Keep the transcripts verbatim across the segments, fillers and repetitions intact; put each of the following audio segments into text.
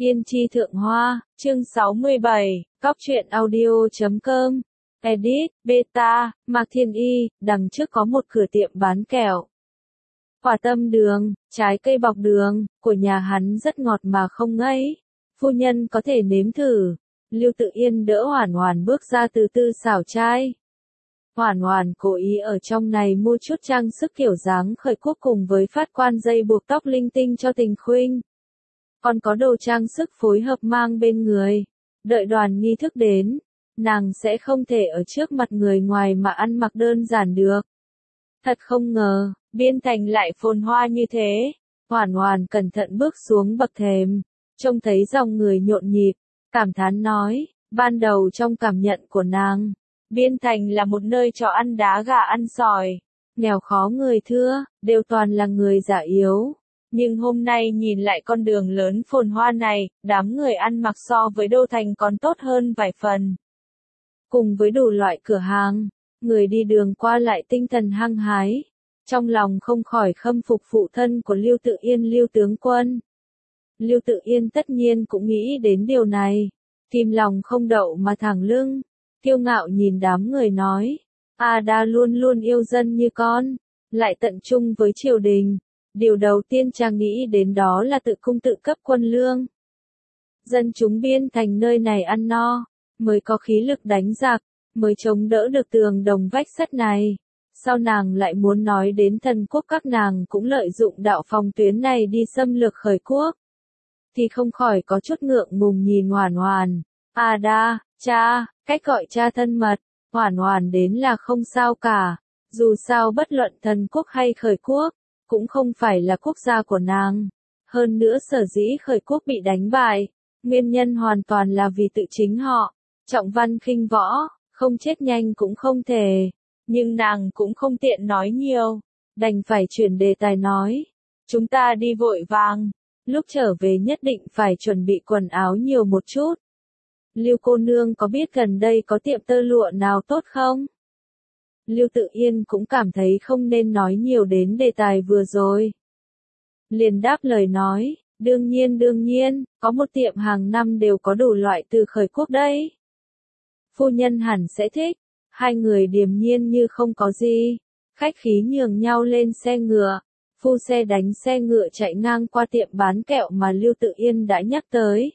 Yên chi thượng hoa, chương sáu mươi bảy, cóc truyện audio chấm com. Edit, Beta, Mạc Thiên Y, đằng trước có một cửa tiệm bán kẹo. Quả tâm đường, trái cây bọc đường, của nhà hắn rất ngọt mà không ngấy. Phu nhân có thể nếm thử. Lưu Tự Yên đỡ Hoản Hoản bước ra từ từ xảo trai. Hoản Hoản cố ý ở trong này mua chút trang sức kiểu dáng khởi quốc cùng với phát quan dây buộc tóc linh tinh cho Tình Khuynh. Còn có đồ trang sức phối hợp mang bên người. Đợi đoàn nghi thức đến, nàng sẽ không thể ở trước mặt người ngoài mà ăn mặc đơn giản được. Thật không ngờ, Biên Thành lại phồn hoa như thế. Hoản Hoản cẩn thận bước xuống bậc thềm, trông thấy dòng người nhộn nhịp, cảm thán nói, ban đầu trong cảm nhận của nàng, Biên Thành là một nơi cho ăn đá gà ăn sỏi, nghèo khó người thưa, đều toàn là người già yếu. Nhưng hôm nay nhìn lại con đường lớn phồn hoa này, đám người ăn mặc so với Đô Thành còn tốt hơn vài phần. Cùng với đủ loại cửa hàng, người đi đường qua lại tinh thần hăng hái, trong lòng không khỏi khâm phục phụ thân của Lưu Tự Yên Lưu tướng quân. Lưu Tự Yên tất nhiên cũng nghĩ đến điều này, kìm lòng không đậu mà thẳng lưng, kiêu ngạo nhìn đám người nói, A Đa luôn luôn yêu dân như con, lại tận trung với triều đình. Điều đầu tiên chàng nghĩ đến đó là tự cung tự cấp quân lương. Dân chúng Biên Thành nơi này ăn no, mới có khí lực đánh giặc, mới chống đỡ được tường đồng vách sắt này. Sau nàng lại muốn nói đến thần quốc các nàng cũng lợi dụng đạo phòng tuyến này đi xâm lược khởi quốc. Thì không khỏi có chút ngượng ngùng nhìn Hoản Hoản. A Đa, cha, cách gọi cha thân mật, Hoản Hoản đến là không sao cả. Dù sao bất luận thần quốc hay khởi quốc, cũng không phải là quốc gia của nàng. Hơn nữa sở dĩ khởi quốc bị đánh bại, nguyên nhân hoàn toàn là vì tự chính họ, trọng văn khinh võ, không chết nhanh cũng không thể. Nhưng nàng cũng không tiện nói nhiều, đành phải chuyển đề tài nói. Chúng ta đi vội vàng, lúc trở về nhất định phải chuẩn bị quần áo nhiều một chút. Lưu cô nương có biết gần đây có tiệm tơ lụa nào tốt không? Lưu Tự Yên cũng cảm thấy không nên nói nhiều đến đề tài vừa rồi. Liền đáp lời nói, đương nhiên đương nhiên, có một tiệm hàng năm đều có đủ loại từ khởi quốc đấy. Phu nhân hẳn sẽ thích. Hai người điềm nhiên như không có gì, khách khí nhường nhau lên xe ngựa, phu xe đánh xe ngựa chạy ngang qua tiệm bán kẹo mà Lưu Tự Yên đã nhắc tới.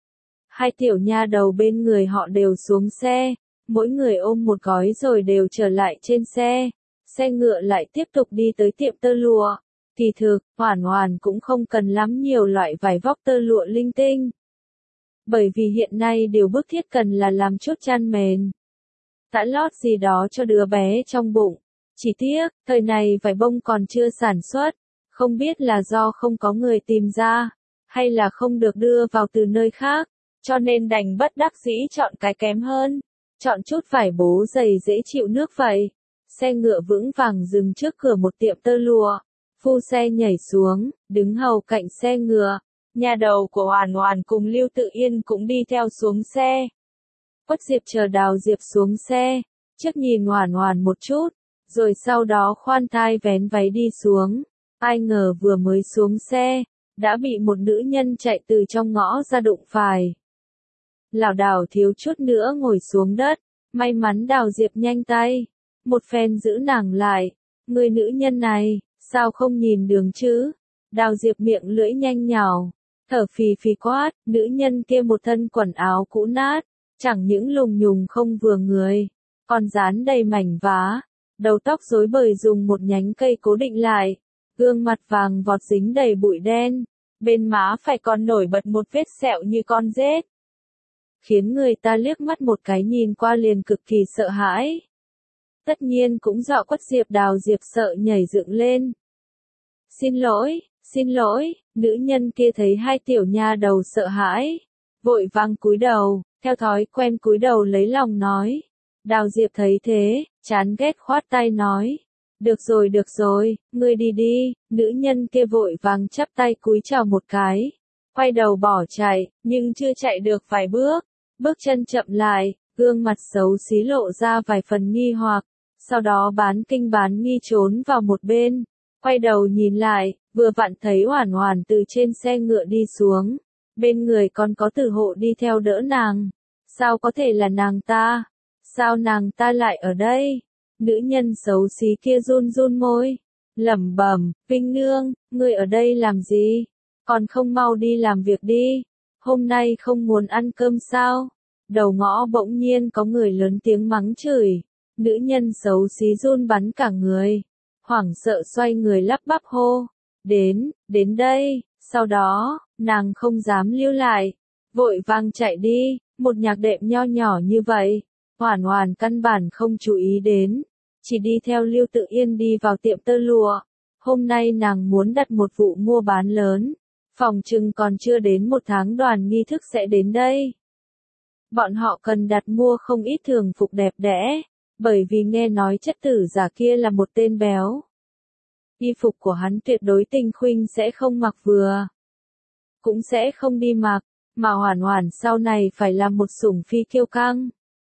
Hai tiểu nha đầu bên người họ đều xuống xe, mỗi người ôm một gói rồi đều trở lại trên xe, xe ngựa lại tiếp tục đi tới tiệm tơ lụa. Kỳ thực, Hoản Hoản cũng không cần lắm nhiều loại vải vóc tơ lụa linh tinh. Bởi vì hiện nay điều bức thiết cần là làm chút chăn mền, tã lót gì đó cho đứa bé trong bụng. Chỉ tiếc, thời này vải bông còn chưa sản xuất, không biết là do không có người tìm ra, hay là không được đưa vào từ nơi khác, cho nên đành bất đắc dĩ chọn cái kém hơn, chọn chút vải bố dày dễ chịu nước vậy. Xe ngựa vững vàng dừng trước cửa một tiệm tơ lụa, phu xe nhảy xuống, đứng hầu cạnh xe ngựa, nhà đầu của Hoản Hoản cùng Lưu Tự Yên cũng đi theo xuống xe. Quách Diệp chờ Đào Diệp xuống xe, trước nhìn Hoản Hoản một chút, rồi sau đó khoan thai vén váy đi xuống. Ai ngờ vừa mới xuống xe, đã bị một nữ nhân chạy từ trong ngõ ra đụng phải. Lảo đảo thiếu chút nữa ngồi xuống đất, may mắn Đào Diệp nhanh tay, một phen giữ nàng lại. Người nữ nhân này, sao không nhìn đường chứ? Đào Diệp miệng lưỡi nhanh nhào, thở phì phì quát, nữ nhân kia một thân quần áo cũ nát. Chẳng những lùng nhùng không vừa người, còn dán đầy mảnh vá, đầu tóc rối bời dùng một nhánh cây cố định lại, gương mặt vàng vọt dính đầy bụi đen, bên má phải còn nổi bật một vết sẹo như con rết. Khiến người ta liếc mắt một cái nhìn qua liền cực kỳ sợ hãi. Tất nhiên cũng dọa Quách Diệp Đào Diệp sợ nhảy dựng lên. Xin lỗi, xin lỗi, nữ nhân kia thấy hai tiểu nha đầu sợ hãi, vội vàng cúi đầu. Theo thói quen cúi đầu lấy lòng nói. Đào Diệp thấy thế, chán ghét khoát tay nói. Được rồi được rồi, ngươi đi đi. Nữ nhân kia vội vàng chắp tay cúi chào một cái, quay đầu bỏ chạy, nhưng chưa chạy được vài bước, bước chân chậm lại, gương mặt xấu xí lộ ra vài phần nghi hoặc, sau đó bán kinh bán nghi trốn vào một bên, quay đầu nhìn lại, vừa vặn thấy Hoản Hoản từ trên xe ngựa đi xuống. Bên người còn có Tử Hộ đi theo đỡ nàng. Sao có thể là nàng ta? Sao nàng ta lại ở đây? Nữ nhân xấu xí kia run run môi, lẩm bẩm, Vinh Nương, ngươi ở đây làm gì? Còn không mau đi làm việc đi. Hôm nay không muốn ăn cơm sao? Đầu ngõ bỗng nhiên có người lớn tiếng mắng chửi. Nữ nhân xấu xí run bắn cả người. Hoảng sợ xoay người lắp bắp hô. Đến, đến đây. Sau đó, nàng không dám lưu lại. Vội vàng chạy đi. Một nhạc đệm nho nhỏ như vậy. Hoàn Hoàn căn bản không chú ý đến. Chỉ đi theo Lưu Tự Yên đi vào tiệm tơ lụa. Hôm nay nàng muốn đặt một vụ mua bán lớn. Phòng chừng còn chưa đến một tháng đoàn nghi thức sẽ đến đây. Bọn họ cần đặt mua không ít thường phục đẹp đẽ, bởi vì nghe nói chất tử giả kia là một tên béo. Y phục của hắn tuyệt đối Tinh Khuynh sẽ không mặc vừa. Cũng sẽ không đi mặc, mà Hoàn Hoàn sau này phải là một sủng phi kiêu căng.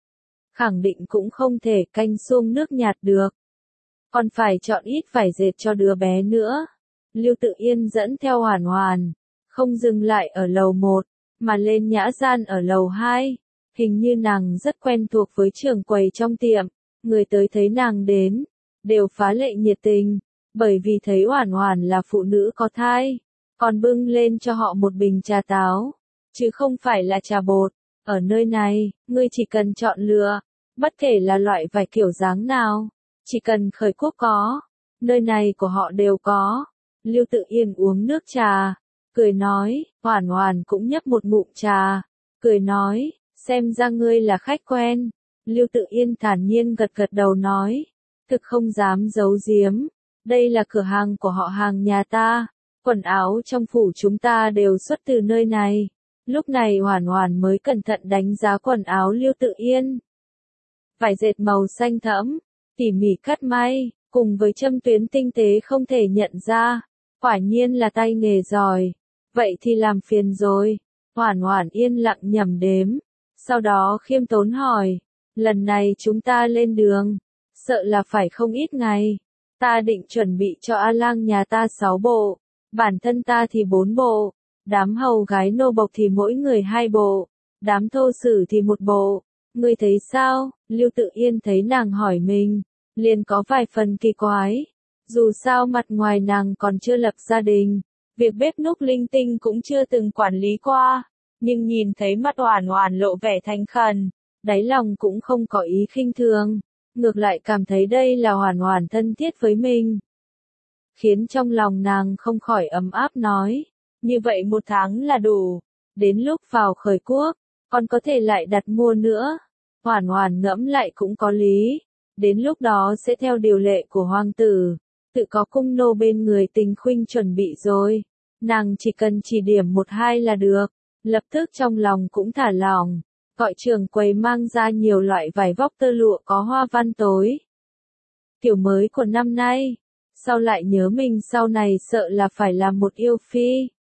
Khẳng định cũng không thể canh xuông nước nhạt được. Còn phải chọn ít vải dệt cho đứa bé nữa. Lưu Tự Yên dẫn theo Hoàn Hoàn, không dừng lại ở lầu một, mà lên nhã gian ở lầu hai. Hình như nàng rất quen thuộc với trưởng quầy trong tiệm, người tới thấy nàng đến, đều phá lệ nhiệt tình, bởi vì thấy Hoàn Hoàn là phụ nữ có thai, còn bưng lên cho họ một bình trà táo, chứ không phải là trà bột. Ở nơi này, ngươi chỉ cần chọn lựa, bất kể là loại vải kiểu dáng nào, chỉ cần khởi quốc có, nơi này của họ đều có. Lưu Tự Yên uống nước trà, cười nói, Hoàn Hoàn cũng nhấp một ngụm trà, cười nói, xem ra ngươi là khách quen. Lưu Tự Yên thản nhiên gật gật đầu nói, thực không dám giấu giếm, đây là cửa hàng của họ hàng nhà ta, quần áo trong phủ chúng ta đều xuất từ nơi này. Lúc này Hoàn Hoàn mới cẩn thận đánh giá quần áo Lưu Tự Yên. Vải dệt màu xanh thẫm, tỉ mỉ cắt may, cùng với châm tuyến tinh tế không thể nhận ra, quả nhiên là tay nghề giỏi. Vậy thì làm phiền rồi. Hoàn Hoàn yên lặng nhẩm đếm, sau đó khiêm tốn hỏi, lần này chúng ta lên đường, sợ là phải không ít ngày. Ta định chuẩn bị cho A Lang nhà ta sáu bộ, bản thân ta thì bốn bộ, đám hầu gái nô bộc thì mỗi người hai bộ, đám thô sử thì một bộ. Ngươi thấy sao? Lưu Tự Yên thấy nàng hỏi mình, liền có vài phần kỳ quái. Dù sao mặt ngoài nàng còn chưa lập gia đình, việc bếp núc linh tinh cũng chưa từng quản lý qua, nhưng nhìn thấy mắt Hoàn Hoàn lộ vẻ thành khẩn, đáy lòng cũng không có ý khinh thường, ngược lại cảm thấy đây là Hoàn Hoàn thân thiết với mình. Khiến trong lòng nàng không khỏi ấm áp nói, như vậy một tháng là đủ, đến lúc vào khởi quốc, còn có thể lại đặt mua nữa. Hoàn Hoàn ngẫm lại cũng có lý, đến lúc đó sẽ theo điều lệ của hoàng tử, tự có cung nô bên người Tình Khuynh chuẩn bị rồi, nàng chỉ cần chỉ điểm một hai là được. Lập tức trong lòng cũng thả lỏng, gọi trưởng quầy mang ra nhiều loại vải vóc tơ lụa có hoa văn tối. Kiểu mới của năm nay, sau lại nhớ mình sau này sợ là phải làm một yêu phi.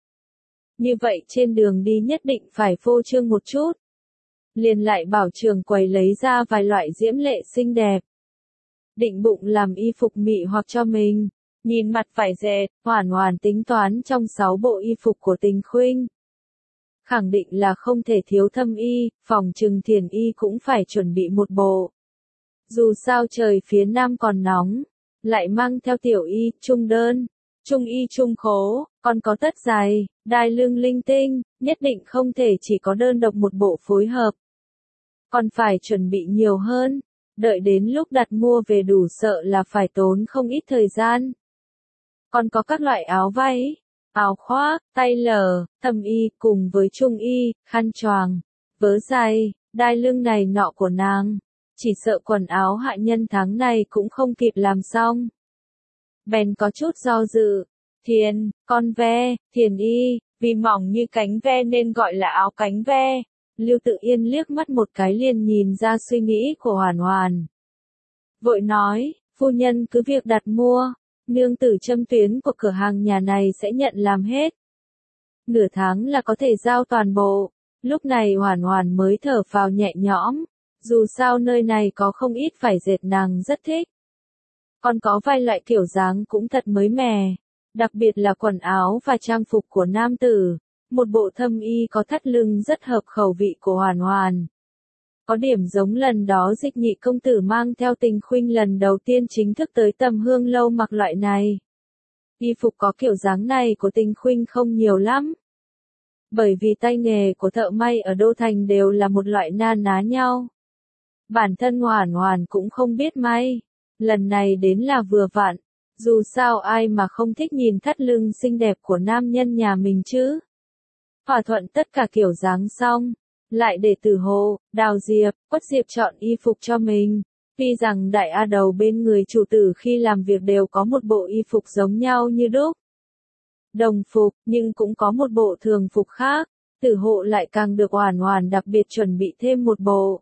Như vậy trên đường đi nhất định phải phô trương một chút. Liền lại bảo trưởng quầy lấy ra vài loại diễm lệ xinh đẹp. Định bụng làm y phục mị hoặc cho mình, nhìn mặt vải dệt, Hoàn Hoàn tính toán trong sáu bộ y phục của Tình Khuynh. Khẳng định là không thể thiếu thâm y, phòng trừng thiền y cũng phải chuẩn bị một bộ. Dù sao trời phía nam còn nóng, lại mang theo tiểu y, trung đơn, trung y trung khố, còn có tất dài, đai lưng linh tinh, nhất định không thể chỉ có đơn độc một bộ phối hợp. Còn phải chuẩn bị nhiều hơn, đợi đến lúc đặt mua về đủ sợ là phải tốn không ít thời gian. Còn có các loại áo váy, áo khoác, tay lở, thâm y cùng với trung y, khăn choàng, vớ dài, đai lưng này nọ của nàng. Chỉ sợ quần áo hạ nhân tháng này cũng không kịp làm xong. Bèn có chút do dự, thiền, con ve, thiền y, vì mỏng như cánh ve nên gọi là áo cánh ve. Lưu Tự Yên liếc mắt một cái liền nhìn ra suy nghĩ của Hoàn Hoàn. Vội nói, phu nhân cứ việc đặt mua. Nương tử châm tuyến của cửa hàng nhà này sẽ nhận làm hết. Nửa tháng là có thể giao toàn bộ. Lúc này Hoàn Hoàn mới thở phào nhẹ nhõm. Dù sao nơi này có không ít vải dệt nàng rất thích. Còn có vài loại kiểu dáng cũng thật mới mẻ. Đặc biệt là quần áo và trang phục của nam tử. một bộ thâm y có thắt lưng rất hợp khẩu vị của Hoàn Hoàn. Có điểm giống lần đó Dịch Nhị công tử mang theo Tình Khuynh lần đầu tiên chính thức tới Tầm Hương lâu mặc loại này. Y phục có kiểu dáng này của Tình Khuynh không nhiều lắm. Bởi vì tay nghề của thợ may ở Đô Thành đều là một loại na ná nhau. Bản thân Hoàn Hoàn cũng không biết may. Lần này đến là vừa vặn. Dù sao ai mà không thích nhìn thắt lưng xinh đẹp của nam nhân nhà mình chứ. Thỏa thuận tất cả kiểu dáng xong. Lại để Tử Hồ, Đào Diệp, Quất Diệp chọn y phục cho mình. Tuy rằng đại A Đầu bên người chủ tử khi làm việc đều có một bộ y phục giống nhau như đúc. Đồng phục, nhưng cũng có một bộ thường phục khác. Tử Hộ lại càng được Hoàn Hoàn đặc biệt chuẩn bị thêm một bộ.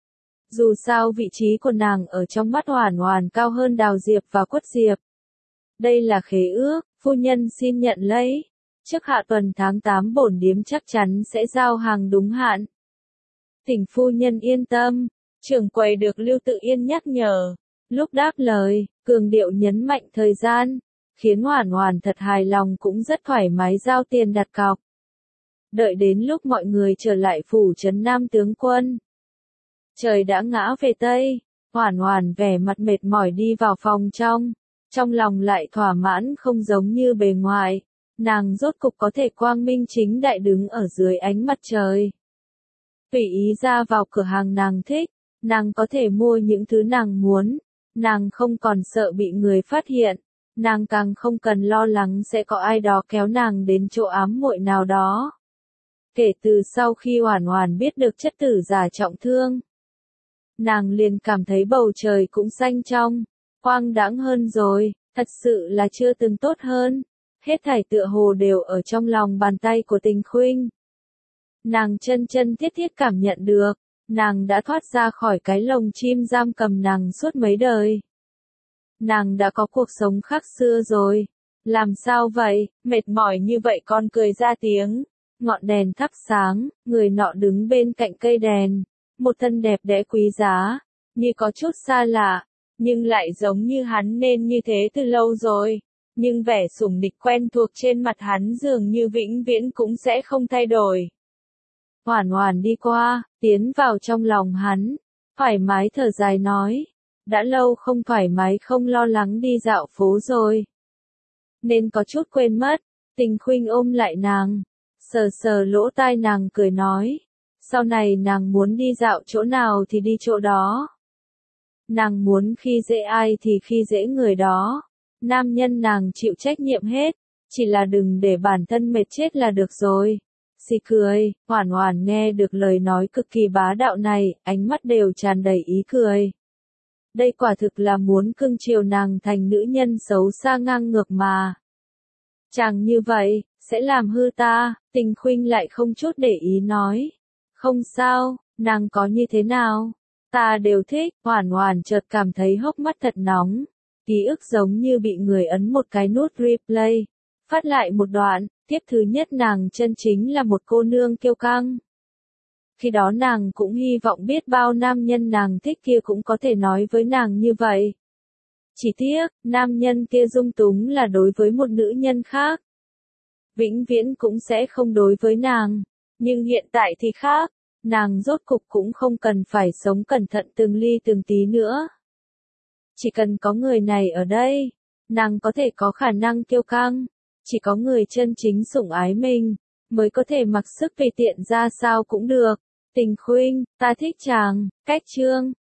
Dù sao vị trí của nàng ở trong mắt Hoàn Hoàn cao hơn Đào Diệp và Quất Diệp. Đây là khế ước, phu nhân xin nhận lấy. Trước hạ tuần tháng tám bổn điếm chắc chắn sẽ giao hàng đúng hạn. Thỉnh phu nhân yên tâm, trưởng quầy được Lưu Tự Yên nhắc nhở. Lúc đáp lời, cường điệu nhấn mạnh thời gian, khiến Hoàn Hoàn thật hài lòng cũng rất thoải mái giao tiền đặt cọc. Đợi đến lúc mọi người trở lại phủ trấn Nam tướng quân. Trời đã ngã về Tây, Hoàn Hoàn vẻ mặt mệt mỏi đi vào phòng trong, trong lòng lại thỏa mãn không giống như bề ngoài, nàng rốt cục có thể quang minh chính đại đứng ở dưới ánh mặt trời. Tùy ý ra vào cửa hàng nàng thích, nàng có thể mua những thứ nàng muốn, nàng không còn sợ bị người phát hiện, nàng càng không cần lo lắng sẽ có ai đó kéo nàng đến chỗ ám muội nào đó. Kể từ sau khi Hoàn Hoàn biết được chất tử giả trọng thương, nàng liền cảm thấy bầu trời cũng xanh trong, quang đãng hơn rồi, thật sự là chưa từng tốt hơn. Hết thảy tựa hồ đều ở trong lòng bàn tay của Tình Khuynh. Nàng chân chân thiết thiết cảm nhận được, nàng đã thoát ra khỏi cái lồng chim giam cầm nàng suốt mấy đời. Nàng đã có cuộc sống khác xưa rồi. Làm sao vậy, mệt mỏi như vậy con cười ra tiếng. Ngọn đèn thắp sáng, người nọ đứng bên cạnh cây đèn. Một thân đẹp đẽ quý giá, như có chút xa lạ, nhưng lại giống như hắn nên như thế từ lâu rồi. Nhưng vẻ sủng nịch quen thuộc trên mặt hắn dường như vĩnh viễn cũng sẽ không thay đổi. Hoàn Hoàn đi qua, tiến vào trong lòng hắn, thoải mái thở dài nói, đã lâu không thoải mái không lo lắng đi dạo phố rồi. Nên có chút quên mất, Tình Khuynh ôm lại nàng, sờ sờ lỗ tai nàng cười nói, sau này nàng muốn đi dạo chỗ nào thì đi chỗ đó. Nàng muốn khi dễ ai thì khi dễ người đó. Nam nhân nàng chịu trách nhiệm hết, chỉ là đừng để bản thân mệt chết là được rồi. Xì cười, Hoàn Hoàn nghe được lời nói cực kỳ bá đạo này, ánh mắt đều tràn đầy ý cười. Đây quả thực là muốn cưng chiều nàng thành nữ nhân xấu xa ngang ngược mà. Chàng như vậy, sẽ làm hư ta, Tình Khuynh lại không chút để ý nói. Không sao, nàng có như thế nào? Ta đều thích, Hoàn Hoàn chợt cảm thấy hốc mắt thật nóng. Ký ức giống như bị người ấn một cái nút replay. Phát lại một đoạn, tiếp thứ nhất nàng chân chính là một cô nương kiêu căng. Khi đó nàng cũng hy vọng biết bao nam nhân nàng thích kia cũng có thể nói với nàng như vậy. Chỉ tiếc, nam nhân kia dung túng là đối với một nữ nhân khác. Vĩnh viễn cũng sẽ không đối với nàng. Nhưng hiện tại thì khác, nàng rốt cục cũng không cần phải sống cẩn thận từng ly từng tí nữa. Chỉ cần có người này ở đây, nàng có thể có khả năng kiêu căng. Chỉ có người chân chính sủng ái mình, mới có thể mặc sức tùy tiện ra sao cũng được. Tình Khuynh, ta thích chàng, cách chương.